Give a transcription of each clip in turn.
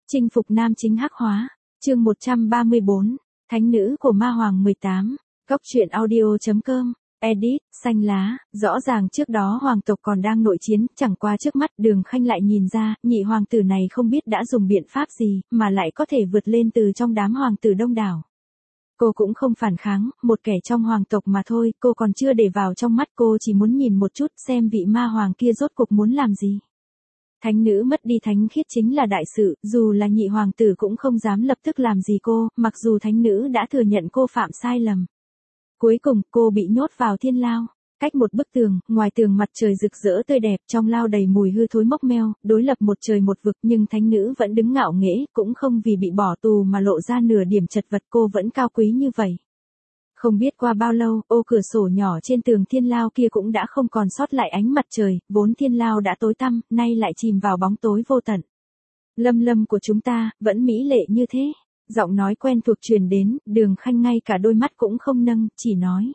Chinh phục nam chính hắc hóa. Chương 134. Thánh nữ của ma hoàng 18. Góc truyện audio.com. Edit, xanh lá, rõ ràng trước đó hoàng tộc còn đang nội chiến, chẳng qua trước mắt Đường Khanh lại nhìn ra, nhị hoàng tử này không biết đã dùng biện pháp gì, mà lại có thể vượt lên từ trong đám hoàng tử đông đảo. Cô cũng không phản kháng, một kẻ trong hoàng tộc mà thôi, cô còn chưa để vào trong mắt, cô chỉ muốn nhìn một chút xem vị ma hoàng kia rốt cuộc muốn làm gì. Thánh nữ mất đi thánh khiết chính là đại sự, dù là nhị hoàng tử cũng không dám lập tức làm gì cô, mặc dù thánh nữ đã thừa nhận cô phạm sai lầm. Cuối cùng, cô bị nhốt vào thiên lao. Cách một bức tường, ngoài tường mặt trời rực rỡ tươi đẹp, trong lao đầy mùi hư thối mốc meo, đối lập một trời một vực, nhưng thánh nữ vẫn đứng ngạo nghễ, cũng không vì bị bỏ tù mà lộ ra nửa điểm chật vật, cô vẫn cao quý như vậy. Không biết qua bao lâu, ô cửa sổ nhỏ trên tường thiên lao kia cũng đã không còn sót lại ánh mặt trời, vốn thiên lao đã tối tăm, nay lại chìm vào bóng tối vô tận. Lâm lâm của chúng ta, vẫn mỹ lệ như thế. Giọng nói quen thuộc truyền đến, Đường Khanh ngay cả đôi mắt cũng không nâng, chỉ nói.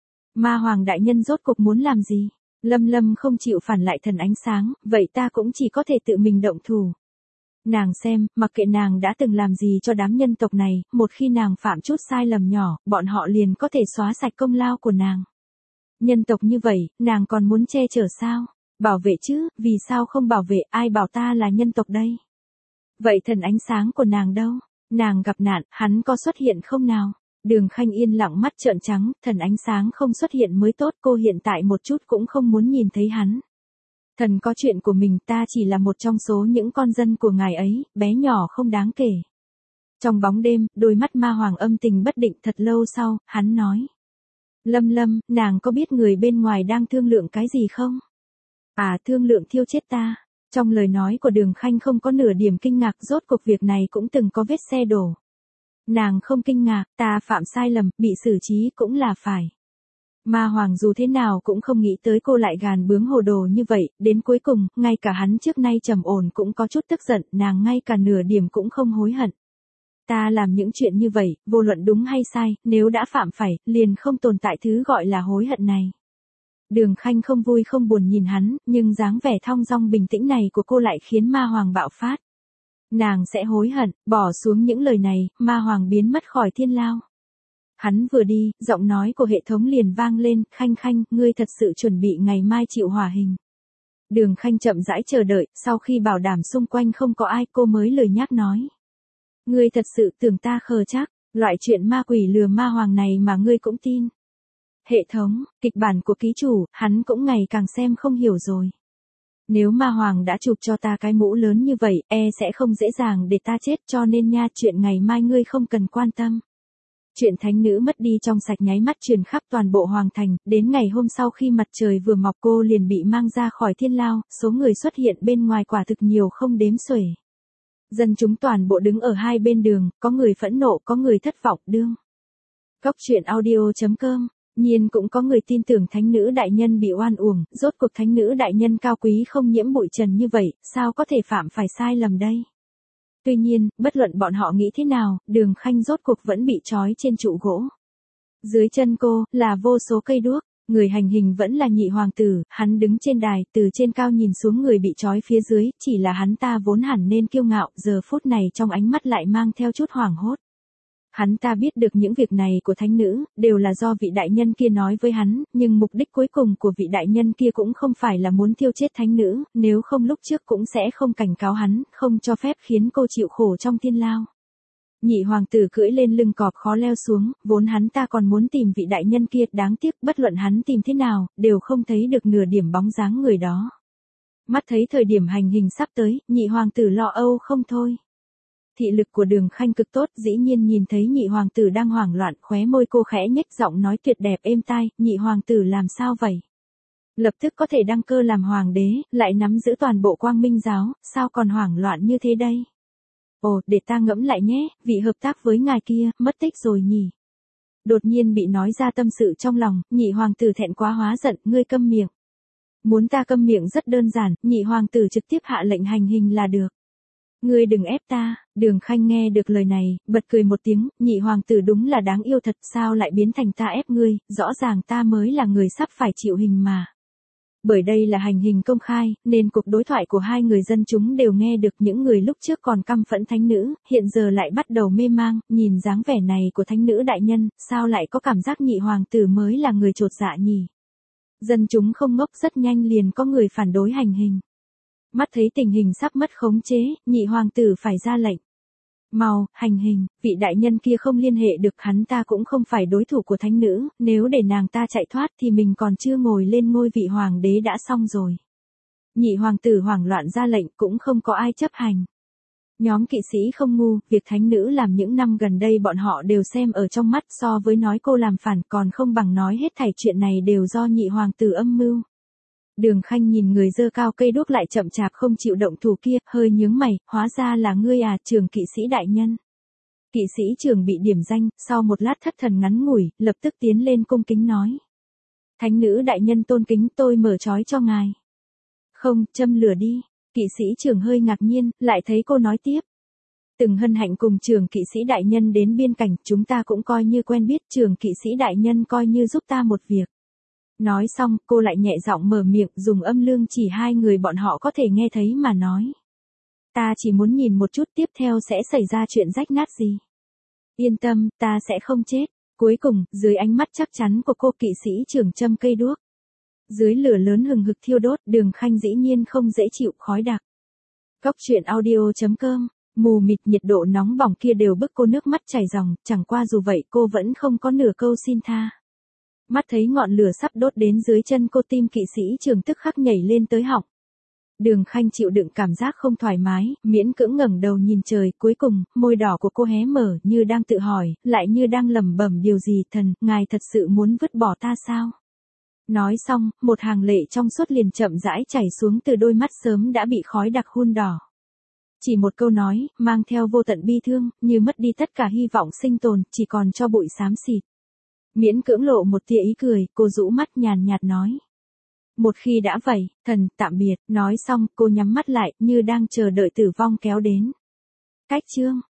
Ma hoàng đại nhân rốt cuộc muốn làm gì? Lâm lâm không chịu phản lại thần ánh sáng, vậy ta cũng chỉ có thể tự mình động thủ. Nàng xem, mặc kệ nàng đã từng làm gì cho đám nhân tộc này, một khi nàng phạm chút sai lầm nhỏ, bọn họ liền có thể xóa sạch công lao của nàng. Nhân tộc như vậy, nàng còn muốn che chở sao? Bảo vệ chứ, vì sao không bảo vệ, ai bảo ta là nhân tộc đây? Vậy thần ánh sáng của nàng đâu? Nàng gặp nạn, hắn có xuất hiện không nào? Đường Khanh yên lặng mắt trợn trắng, thần ánh sáng không xuất hiện mới tốt, cô hiện tại một chút cũng không muốn nhìn thấy hắn. Thần có chuyện của mình, ta chỉ là một trong số những con dân của ngài ấy, bé nhỏ không đáng kể. Trong bóng đêm, đôi mắt ma hoàng âm tình bất định, thật lâu sau, hắn nói. Lâm lâm, nàng có biết người bên ngoài đang thương lượng cái gì không? À, thương lượng thiêu chết ta. Trong lời nói của Đường Khanh không có nửa điểm kinh ngạc, rốt cuộc việc này cũng từng có vết xe đổ. Nàng không kinh ngạc, ta phạm sai lầm, bị xử trí cũng là phải. Ma hoàng dù thế nào cũng không nghĩ tới cô lại gàn bướng hồ đồ như vậy, đến cuối cùng, ngay cả hắn trước nay trầm ổn cũng có chút tức giận, nàng ngay cả nửa điểm cũng không hối hận. Ta làm những chuyện như vậy, vô luận đúng hay sai, nếu đã phạm phải, liền không tồn tại thứ gọi là hối hận này. Đường Khanh không vui không buồn nhìn hắn, nhưng dáng vẻ thong dong bình tĩnh này của cô lại khiến ma hoàng bạo phát. Nàng sẽ hối hận, bỏ xuống những lời này, ma hoàng biến mất khỏi thiên lao. Hắn vừa đi, giọng nói của hệ thống liền vang lên, Khanh Khanh, ngươi thật sự chuẩn bị ngày mai chịu hỏa hình. Đường Khanh chậm rãi chờ đợi, sau khi bảo đảm xung quanh không có ai, cô mới lười nhác nói. Ngươi thật sự tưởng ta khờ chắc, loại chuyện ma quỷ lừa ma hoàng này mà ngươi cũng tin. Hệ thống, kịch bản của ký chủ, hắn cũng ngày càng xem không hiểu rồi. Nếu ma hoàng đã chụp cho ta cái mũ lớn như vậy, sẽ không dễ dàng để ta chết, cho nên nha, chuyện ngày mai ngươi không cần quan tâm. Chuyện thánh nữ mất đi trong sạch nháy mắt truyền khắp toàn bộ hoàng thành, đến ngày hôm sau khi mặt trời vừa mọc cô liền bị mang ra khỏi thiên lao, số người xuất hiện bên ngoài quả thực nhiều không đếm xuể. Dân chúng toàn bộ đứng ở hai bên đường, có người phẫn nộ, có người thất vọng, đương. Góc truyện audio.com. Nhiên cũng có người tin tưởng thánh nữ đại nhân bị oan uổng, rốt cuộc thánh nữ đại nhân cao quý không nhiễm bụi trần như vậy, sao có thể phạm phải sai lầm đây? Tuy nhiên, bất luận bọn họ nghĩ thế nào, Đường Khanh rốt cuộc vẫn bị trói trên trụ gỗ. Dưới chân cô, là vô số cây đuốc, người hành hình vẫn là nhị hoàng tử, hắn đứng trên đài, từ trên cao nhìn xuống người bị trói phía dưới, chỉ là hắn ta vốn hẳn nên kiêu ngạo, giờ phút này trong ánh mắt lại mang theo chút hoảng hốt. Hắn ta biết được những việc này của thánh nữ, đều là do vị đại nhân kia nói với hắn, nhưng mục đích cuối cùng của vị đại nhân kia cũng không phải là muốn thiêu chết thánh nữ, nếu không lúc trước cũng sẽ không cảnh cáo hắn, không cho phép khiến cô chịu khổ trong thiên lao. Nhị hoàng tử cưỡi lên lưng cọp khó leo xuống, vốn hắn ta còn muốn tìm vị đại nhân kia, đáng tiếc bất luận hắn tìm thế nào, đều không thấy được nửa điểm bóng dáng người đó. Mắt thấy thời điểm hành hình sắp tới, nhị hoàng tử lo âu không thôi. Thị lực của Đường Khanh cực tốt, dĩ nhiên nhìn thấy nhị hoàng tử đang hoảng loạn, khóe môi cô khẽ nhếch, giọng nói tuyệt đẹp êm tai, nhị hoàng tử làm sao vậy? Lập tức có thể đăng cơ làm hoàng đế, lại nắm giữ toàn bộ Quang Minh giáo, sao còn hoảng loạn như thế đây? Ồ, để ta ngẫm lại nhé, vị hợp tác với ngài kia, mất tích rồi nhỉ? Đột nhiên bị nói ra tâm sự trong lòng, nhị hoàng tử thẹn quá hóa giận, ngươi câm miệng. Muốn ta câm miệng rất đơn giản, nhị hoàng tử trực tiếp hạ lệnh hành hình là được. Ngươi đừng ép ta. Đường Khanh nghe được lời này, bật cười một tiếng, nhị hoàng tử đúng là đáng yêu thật, sao lại biến thành ta ép ngươi, rõ ràng ta mới là người sắp phải chịu hình mà. Bởi đây là hành hình công khai, nên cuộc đối thoại của hai người dân chúng đều nghe được. Những người lúc trước còn căm phẫn thánh nữ, hiện giờ lại bắt đầu mê mang, nhìn dáng vẻ này của thánh nữ đại nhân, sao lại có cảm giác nhị hoàng tử mới là người chột dạ nhỉ? Dân chúng không ngốc, rất nhanh liền có người phản đối hành hình. Mắt thấy tình hình sắp mất khống chế, nhị hoàng tử phải ra lệnh. Mau, hành hình, vị đại nhân kia không liên hệ được, hắn ta cũng không phải đối thủ của thánh nữ, nếu để nàng ta chạy thoát thì mình còn chưa ngồi lên ngôi vị hoàng đế đã xong rồi. Nhị hoàng tử hoảng loạn ra lệnh, cũng không có ai chấp hành. Nhóm kỵ sĩ không ngu, việc thánh nữ làm những năm gần đây bọn họ đều xem ở trong mắt, so với nói cô làm phản còn không bằng nói hết thảy chuyện này đều do nhị hoàng tử âm mưu. Đường Khanh nhìn người giơ cao cây đuốc lại chậm chạp không chịu động thủ kia, hơi nhướng mày, hóa ra là ngươi à, Trường kỵ sĩ đại nhân. Kỵ sĩ Trường bị điểm danh, sau một lát thất thần ngắn ngủi, lập tức tiến lên cung kính nói. Thánh nữ đại nhân tôn kính, tôi mở trói cho ngài. Không, châm lửa đi. Kỵ sĩ Trường hơi ngạc nhiên, lại thấy cô nói tiếp. Từng hân hạnh cùng Trường kỵ sĩ đại nhân đến biên cảnh, chúng ta cũng coi như quen biết, Trường kỵ sĩ đại nhân coi như giúp ta một việc. Nói xong, cô lại nhẹ giọng mở miệng, dùng âm lương chỉ hai người bọn họ có thể nghe thấy mà nói. Ta chỉ muốn nhìn một chút tiếp theo sẽ xảy ra chuyện rách nát gì. Yên tâm, ta sẽ không chết. Cuối cùng, dưới ánh mắt chắc chắn của cô, kỵ sĩ Trường châm cây đuốc. Dưới lửa lớn hừng hực thiêu đốt, Đường Khanh dĩ nhiên không dễ chịu khói đặc. Góc truyện audio.com, mù mịt nhiệt độ nóng bỏng kia đều bức cô nước mắt chảy ròng, chẳng qua dù vậy cô vẫn không có nửa câu xin tha. Mắt thấy ngọn lửa sắp đốt đến dưới chân cô, tim kỵ sĩ Trường tức khắc nhảy lên tới họng. Đường Khanh chịu đựng cảm giác không thoải mái, miễn cưỡng ngẩng đầu nhìn trời, cuối cùng, môi đỏ của cô hé mở, như đang tự hỏi, lại như đang lẩm bẩm điều gì. Thần, ngài thật sự muốn vứt bỏ ta sao? Nói xong, một hàng lệ trong suốt liền chậm rãi chảy xuống từ đôi mắt sớm đã bị khói đặc hun đỏ. Chỉ một câu nói, mang theo vô tận bi thương, như mất đi tất cả hy vọng sinh tồn, chỉ còn cho bụi xám xịt. Miễn cưỡng lộ một tia ý cười, cô rũ mắt nhàn nhạt nói. Một khi đã vậy, thần, tạm biệt. Nói xong, cô nhắm mắt lại, như đang chờ đợi tử vong kéo đến. Cách chương.